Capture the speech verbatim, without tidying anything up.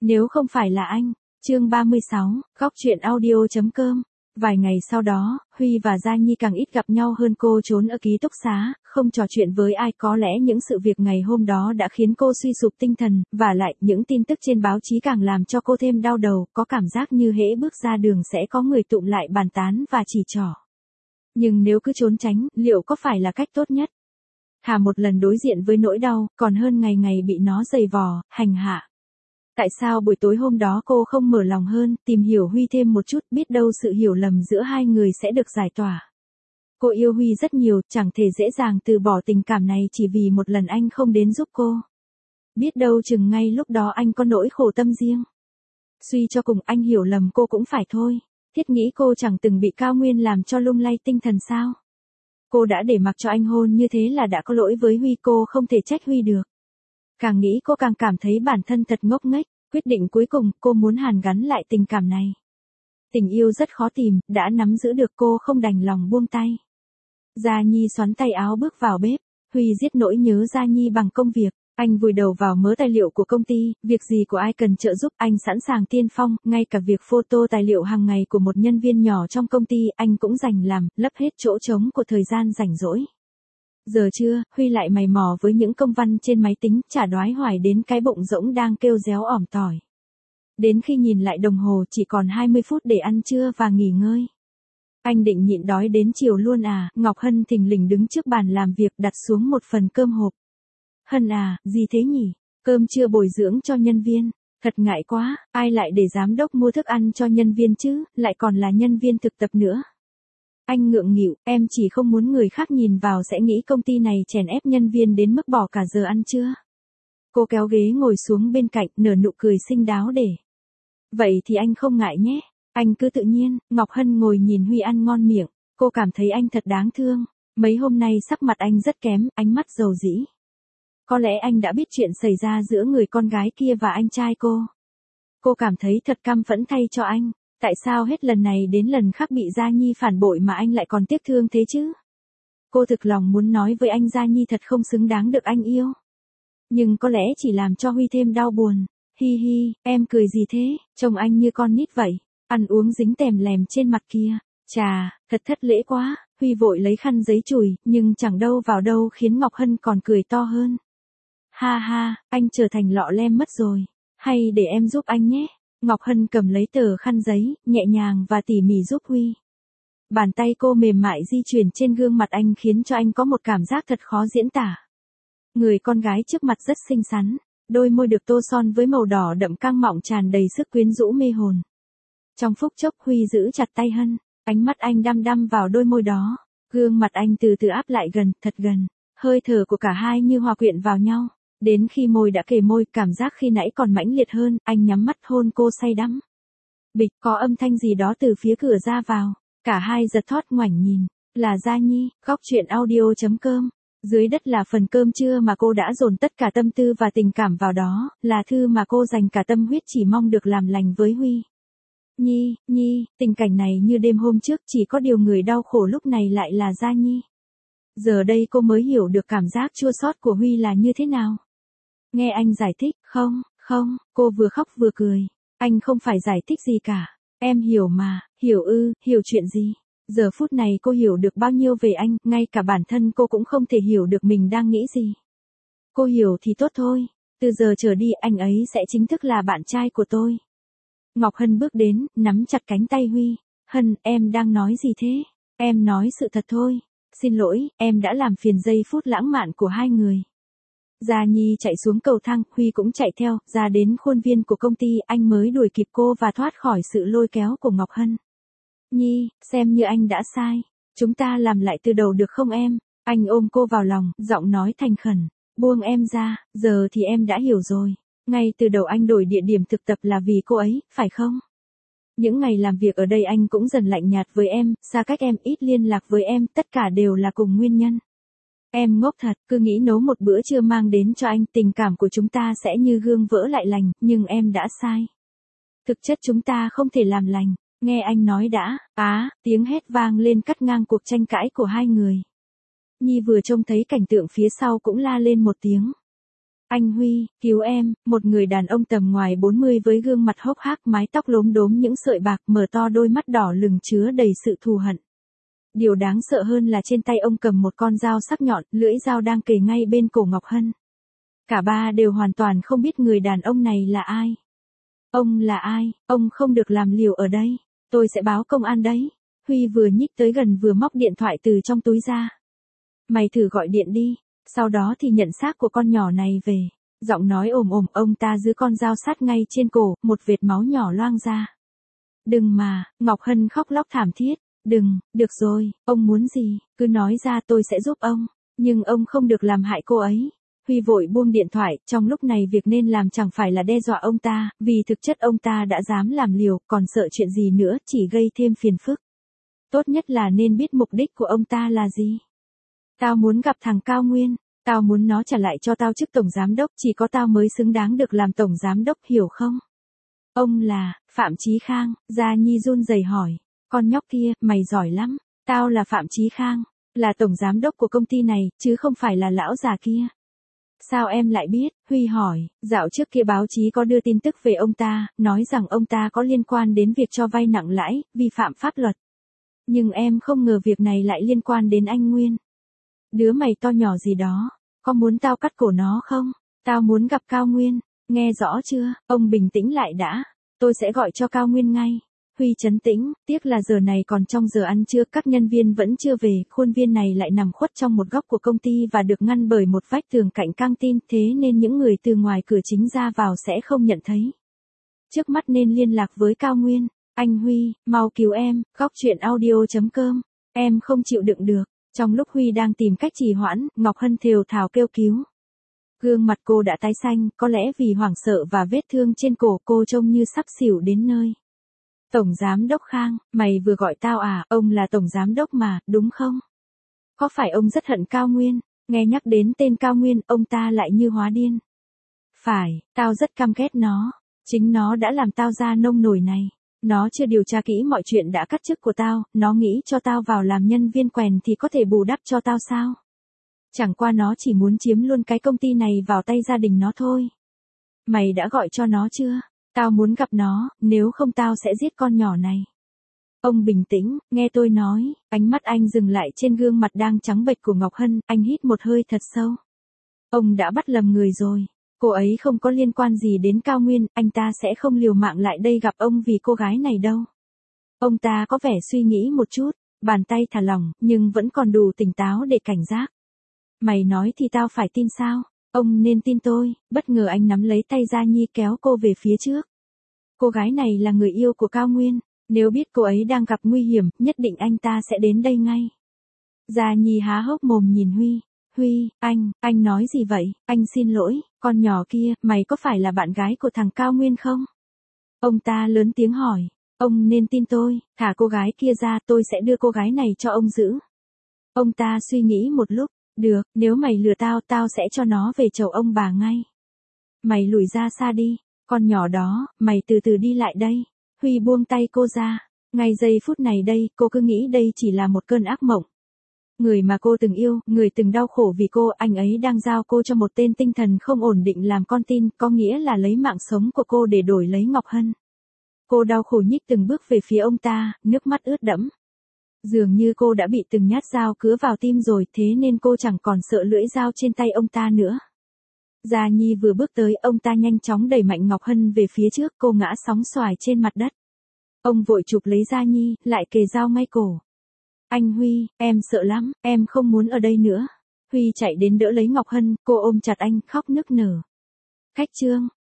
Nếu không phải là anh. Chương ba mươi sáu, góc truyện audio.com. Vài ngày sau đó, Huy và Gia Nhi càng ít gặp nhau hơn. Cô trốn ở ký túc xá, không trò chuyện với ai. Có lẽ những sự việc ngày hôm đó đã khiến cô suy sụp tinh thần, và lại những tin tức trên báo chí càng làm cho cô thêm đau đầu, có cảm giác như hễ bước ra đường sẽ có người tụm lại bàn tán và chỉ trỏ. Nhưng nếu cứ trốn tránh, liệu có phải là cách tốt nhất? Thà một lần đối diện với nỗi đau, còn hơn ngày ngày bị nó giày vò, hành hạ. Tại sao buổi tối hôm đó cô không mở lòng hơn, tìm hiểu Huy thêm một chút, biết đâu sự hiểu lầm giữa hai người sẽ được giải tỏa. Cô yêu Huy rất nhiều, chẳng thể dễ dàng từ bỏ tình cảm này chỉ vì một lần anh không đến giúp cô. Biết đâu chừng ngay lúc đó anh có nỗi khổ tâm riêng. Suy cho cùng anh hiểu lầm cô cũng phải thôi. Thiết nghĩ cô chẳng từng bị Cao Nguyên làm cho lung lay tinh thần sao? Cô đã để mặc cho anh hôn như thế là đã có lỗi với Huy, cô không thể trách Huy được. Càng nghĩ cô càng cảm thấy bản thân thật ngốc nghếch, quyết định cuối cùng cô muốn hàn gắn lại tình cảm này. Tình yêu rất khó tìm, đã nắm giữ được cô không đành lòng buông tay. Gia Nhi xoắn tay áo bước vào bếp, Huy giết nỗi nhớ Gia Nhi bằng công việc. Anh vùi đầu vào mớ tài liệu của công ty, việc gì của ai cần trợ giúp anh sẵn sàng tiên phong, ngay cả việc photo tài liệu hàng ngày của một nhân viên nhỏ trong công ty anh cũng dành làm, lấp hết chỗ trống của thời gian rảnh rỗi. Giờ trưa, Huy lại mày mò với những công văn trên máy tính, chả đoái hoài đến cái bụng rỗng đang kêu réo ỏm tỏi. Đến khi nhìn lại đồng hồ chỉ còn hai mươi phút để ăn trưa và nghỉ ngơi. Anh định nhịn đói đến chiều luôn à? Ngọc Hân thình lình đứng trước bàn làm việc đặt xuống một phần cơm hộp. Hân à, gì thế nhỉ? Cơm trưa bồi dưỡng cho nhân viên. Thật ngại quá, ai lại để giám đốc mua thức ăn cho nhân viên chứ, lại còn là nhân viên thực tập nữa. Anh ngượng nghịu, em chỉ không muốn người khác nhìn vào sẽ nghĩ công ty này chèn ép nhân viên đến mức bỏ cả giờ ăn trưa. Cô kéo ghế ngồi xuống bên cạnh, nở nụ cười xinh đáo để. Vậy thì anh không ngại nhé, anh cứ tự nhiên. Ngọc Hân ngồi nhìn Huy ăn ngon miệng, cô cảm thấy anh thật đáng thương. Mấy hôm nay sắc mặt anh rất kém, ánh mắt dầu dĩ. Có lẽ anh đã biết chuyện xảy ra giữa người con gái kia và anh trai cô. Cô cảm thấy thật căm phẫn thay cho anh. Tại sao hết lần này đến lần khác bị Gia Nhi phản bội mà anh lại còn tiếc thương thế chứ? Cô thực lòng muốn nói với anh Gia Nhi thật không xứng đáng được anh yêu. Nhưng có lẽ chỉ làm cho Huy thêm đau buồn. Hi hi, em cười gì thế, trông anh như con nít vậy. Ăn uống dính tèm lèm trên mặt kia. Chà, thật thất lễ quá. Huy vội lấy khăn giấy chùi, nhưng chẳng đâu vào đâu khiến Ngọc Hân còn cười to hơn. Ha ha, anh trở thành lọ lem mất rồi. Hay để em giúp anh nhé. Ngọc Hân cầm lấy tờ khăn giấy, nhẹ nhàng và tỉ mỉ giúp Huy. Bàn tay cô mềm mại di chuyển trên gương mặt anh khiến cho anh có một cảm giác thật khó diễn tả. Người con gái trước mặt rất xinh xắn, đôi môi được tô son với màu đỏ đậm căng mọng tràn đầy sức quyến rũ mê hồn. Trong phút chốc Huy giữ chặt tay Hân, ánh mắt anh đăm đăm vào đôi môi đó, gương mặt anh từ từ áp lại gần, thật gần, hơi thở của cả hai như hòa quyện vào nhau. Đến khi môi đã kề môi, cảm giác khi nãy còn mãnh liệt hơn, anh nhắm mắt hôn cô say đắm. Bịch, có âm thanh gì đó từ phía cửa ra vào, cả hai giật thót ngoảnh nhìn, là Gia Nhi. Góc truyện audio.com. Dưới đất là phần cơm trưa mà cô đã dồn tất cả tâm tư và tình cảm vào đó, là thư mà cô dành cả tâm huyết chỉ mong được làm lành với Huy. Nhi, Nhi, tình cảnh này như đêm hôm trước, chỉ có điều người đau khổ lúc này lại là Gia Nhi. Giờ đây cô mới hiểu được cảm giác chua xót của Huy là như thế nào. Nghe anh giải thích, không, không, cô vừa khóc vừa cười. Anh không phải giải thích gì cả. Em hiểu mà, hiểu ư, hiểu chuyện gì? Giờ phút này cô hiểu được bao nhiêu về anh, ngay cả bản thân cô cũng không thể hiểu được mình đang nghĩ gì. Cô hiểu thì tốt thôi, từ giờ trở đi anh ấy sẽ chính thức là bạn trai của tôi. Ngọc Hân bước đến, nắm chặt cánh tay Huy. Hân, em đang nói gì thế? Em nói sự thật thôi. Xin lỗi, em đã làm phiền giây phút lãng mạn của hai người. Gia Nhi chạy xuống cầu thang, Huy cũng chạy theo, ra đến khuôn viên của công ty, anh mới đuổi kịp cô và thoát khỏi sự lôi kéo của Ngọc Hân. Nhi, xem như anh đã sai. Chúng ta làm lại từ đầu được không em? Anh ôm cô vào lòng, giọng nói thành khẩn. Buông em ra, giờ thì em đã hiểu rồi. Ngay từ đầu anh đổi địa điểm thực tập là vì cô ấy, phải không? Những ngày làm việc ở đây anh cũng dần lạnh nhạt với em, xa cách em, ít liên lạc với em, tất cả đều là cùng nguyên nhân. Em ngốc thật, cứ nghĩ nấu một bữa trưa mang đến cho anh, tình cảm của chúng ta sẽ như gương vỡ lại lành, nhưng em đã sai. Thực chất chúng ta không thể làm lành, nghe anh nói đã. Á, tiếng hét vang lên cắt ngang cuộc tranh cãi của hai người. Nhi vừa trông thấy cảnh tượng phía sau cũng la lên một tiếng. Anh Huy, cứu em, một người đàn ông tầm ngoài bốn mươi với gương mặt hốc hác, mái tóc lốm đốm những sợi bạc, mở to đôi mắt đỏ lừng chứa đầy sự thù hận. Điều đáng sợ hơn là trên tay ông cầm một con dao sắc nhọn, lưỡi dao đang kề ngay bên cổ Ngọc Hân. Cả ba đều hoàn toàn không biết người đàn ông này là ai. Ông là ai? Ông không được làm liều ở đây. Tôi sẽ báo công an đấy. Huy vừa nhích tới gần vừa móc điện thoại từ trong túi ra. Mày thử gọi điện đi. Sau đó thì nhận xác của con nhỏ này về. Giọng nói ồm ồm, ông ta giữ con dao sát ngay trên cổ, một vệt máu nhỏ loang ra. Đừng mà, Ngọc Hân khóc lóc thảm thiết. Đừng, được rồi, ông muốn gì, cứ nói ra tôi sẽ giúp ông. Nhưng ông không được làm hại cô ấy. Huy vội buông điện thoại, trong lúc này việc nên làm chẳng phải là đe dọa ông ta, vì thực chất ông ta đã dám làm liều, còn sợ chuyện gì nữa, chỉ gây thêm phiền phức. Tốt nhất là nên biết mục đích của ông ta là gì. Tao muốn gặp thằng Cao Nguyên, tao muốn nó trả lại cho tao chức tổng giám đốc, chỉ có tao mới xứng đáng được làm tổng giám đốc, hiểu không? Ông là, Phạm Chí Khang, Gia Nhi run rẩy hỏi, con nhóc kia, mày giỏi lắm, tao là Phạm Chí Khang, là tổng giám đốc của công ty này, chứ không phải là lão già kia. Sao em lại biết? Huy hỏi, dạo trước kia báo chí có đưa tin tức về ông ta, nói rằng ông ta có liên quan đến việc cho vay nặng lãi, vi phạm pháp luật. Nhưng em không ngờ việc này lại liên quan đến anh Nguyên. Đứa mày to nhỏ gì đó, có muốn tao cắt cổ nó không? Tao muốn gặp Cao Nguyên, nghe rõ chưa? Ông bình tĩnh lại đã, tôi sẽ gọi cho Cao Nguyên ngay. Huy trấn tĩnh, tiếc là giờ này còn trong giờ ăn trưa, các nhân viên vẫn chưa về, khuôn viên này lại nằm khuất trong một góc của công ty và được ngăn bởi một vách tường cạnh căng tin, thế nên những người từ ngoài cửa chính ra vào sẽ không nhận thấy. Trước mắt nên liên lạc với Cao Nguyên. Anh Huy, mau cứu em, góc chuyện audio chấm com, em không chịu đựng được. Trong lúc Huy đang tìm cách trì hoãn, Ngọc Hân thều thào kêu cứu. Gương mặt cô đã tái xanh, có lẽ vì hoảng sợ và vết thương trên cổ, cô trông như sắp xỉu đến nơi. Tổng giám đốc Khang, mày vừa gọi tao à? Ông là tổng giám đốc mà, đúng không? Có phải ông rất hận Cao Nguyên? Nghe nhắc đến tên Cao Nguyên, ông ta lại như hóa điên. Phải, tao rất căm ghét nó. Chính nó đã làm tao ra nông nổi này. Nó chưa điều tra kỹ mọi chuyện đã cắt chức của tao, nó nghĩ cho tao vào làm nhân viên quèn thì có thể bù đắp cho tao sao? Chẳng qua nó chỉ muốn chiếm luôn cái công ty này vào tay gia đình nó thôi. Mày đã gọi cho nó chưa? Tao muốn gặp nó, nếu không tao sẽ giết con nhỏ này. Ông bình tĩnh, nghe tôi nói, ánh mắt anh dừng lại trên gương mặt đang trắng bệch của Ngọc Hân, anh hít một hơi thật sâu. Ông đã bắt lầm người rồi, cô ấy không có liên quan gì đến Cao Nguyên, anh ta sẽ không liều mạng lại đây gặp ông vì cô gái này đâu. Ông ta có vẻ suy nghĩ một chút, bàn tay thả lỏng, nhưng vẫn còn đủ tỉnh táo để cảnh giác. Mày nói thì tao phải tin sao? Ông nên tin tôi. Bất ngờ anh nắm lấy tay Gia Nhi kéo cô về phía trước. Cô gái này là người yêu của Cao Nguyên, nếu biết cô ấy đang gặp nguy hiểm, nhất định anh ta sẽ đến đây ngay. Gia Nhi há hốc mồm nhìn Huy. Huy, anh, anh nói gì vậy? Anh xin lỗi, con nhỏ kia, mày có phải là bạn gái của thằng Cao Nguyên không? Ông ta lớn tiếng hỏi. Ông nên tin tôi, thả cô gái kia ra, tôi sẽ đưa cô gái này cho ông giữ. Ông ta suy nghĩ một lúc. Được, nếu mày lừa tao, tao sẽ cho nó về chầu ông bà ngay. Mày lùi ra xa đi, con nhỏ đó, mày từ từ đi lại đây. Huy buông tay cô ra. Ngay giây phút này đây, cô cứ nghĩ đây chỉ là một cơn ác mộng. Người mà cô từng yêu, người từng đau khổ vì cô, anh ấy đang giao cô cho một tên tinh thần không ổn định làm con tin, có nghĩa là lấy mạng sống của cô để đổi lấy Ngọc Hân. Cô đau khổ nhích từng bước về phía ông ta, nước mắt ướt đẫm. Dường như cô đã bị từng nhát dao cứa vào tim rồi, thế nên cô chẳng còn sợ lưỡi dao trên tay ông ta nữa. Gia Nhi vừa bước tới, ông ta nhanh chóng đẩy mạnh Ngọc Hân về phía trước, cô ngã sóng xoài trên mặt đất. Ông vội chụp lấy Gia Nhi, lại kề dao ngay cổ. Anh Huy, em sợ lắm, em không muốn ở đây nữa. Huy chạy đến đỡ lấy Ngọc Hân, cô ôm chặt anh, khóc nức nở. Khách trương,